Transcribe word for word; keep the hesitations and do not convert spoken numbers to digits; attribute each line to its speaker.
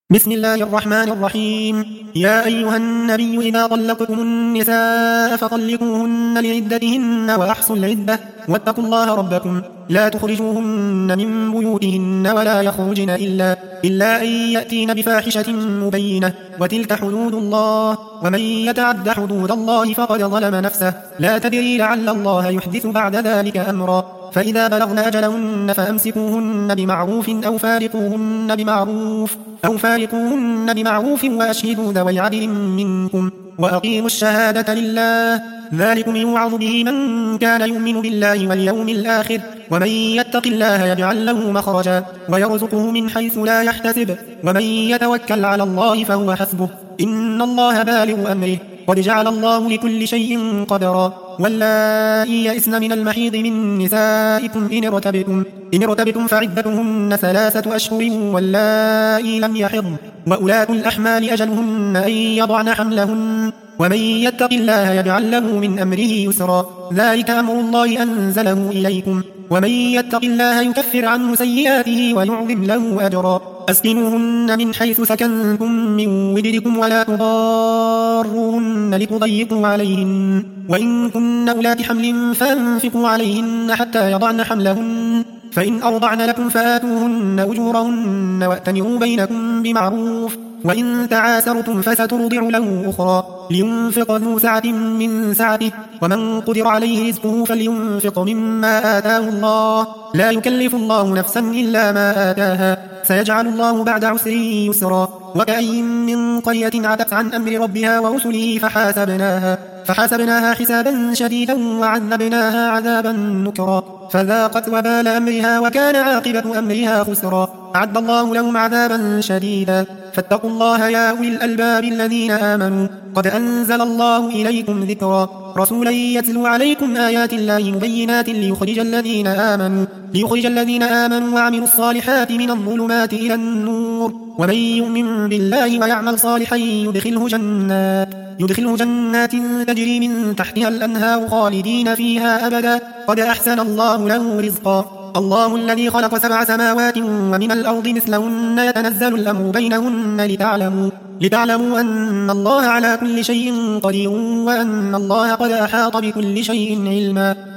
Speaker 1: بسم الله الرحمن الرحيم. يا أيها النبي إذا طلقتم النساء فطلقوهن لعدتهن وأحصوا العدة واتقوا الله ربكم لا تخرجوهن من بيوتهن ولا يخرجن إلا, إلا أن يأتين بفاحشة مبينة وتلك حدود الله ومن يتعد حدود الله فقد ظلم نفسه لا تدري لعل الله يحدث بعد ذلك أمرا. فإذا بلغن أجلهن فأمسكوهن بمعروف أو فارقوهن بمعروف أو فارقوهن بمعروف وأشهدوا ذوي عدل منكم وأقيموا الشهادة لله ذلكم يوعظ به من كان يؤمن بالله واليوم الآخر ومن يتق الله يجعل له مخرجا ويرزقه من حيث لا يحتسب ومن يتوكل على الله فهو حسبه إن الله بالغ أمره قد جعل الله لكل شيء قدرا. واللائي يئسن من المحيض من نسائكم إن ارتبتم, إن ارتبتم فعدتهن ثلاثة أشهر واللائي لم يحضن وأولاة الأحمال أجلهن أن يضعن حملهن ومن يتق الله يجعل له من أمره يسرا ذلك أمر الله أنزله إليكم ومن يتق الله يكفر عنه سيئاته ويعظم له أجرا. أسكنوهن من حيث سكنتم من وجدكم ولا تضاروهن لتضيقوا عليهن وإن كن أولات حمل فأنفقوا عليهن حتى يضعن حملهن فإن أرضعن لكم فآتوهن أجورهن وأتمروا بينكم بمعروف وإن تعاسرتم فسترضع له أخرى لينفق ذو سعة من سعته ومن قدر عليه رزقه فلينفق مما آتاه الله لا يكلف الله نفسا إلا ما آتاها سيجعل الله بعد عسر يسرا. وكأي من قرية عتت عن أمر ربها ورسله فحاسبناها, فحاسبناها حسابا شديدا وعذبناها عذابا نكرا فذاقت وبال أمرها وكان عاقبة أمرها خسرا. أعد الله لهم عذابا شديدا فاتقوا الله يا أولي الألباب الذين آمنوا قد أنزل الله إليكم ذكرا رسولا يتلو عليكم آيات الله مبينات ليخرج الذين آمنوا, ليخرج الذين آمنوا وعملوا الصالحات من الظلمات إلى النور ومن يؤمن بالله ويعمل صالحا يدخله جنات, يدخله جنات تجري من تحتها الأنهار خالدين فيها أبدا قد أحسن الله له رزقا. الله الذي خلق سبع سماوات ومن الأرض مثلهن يتنزل الأمر بينهن لتعلموا, لتعلموا أن الله على كل شيء قدير وأن الله قد أحاط بكل شيء علما.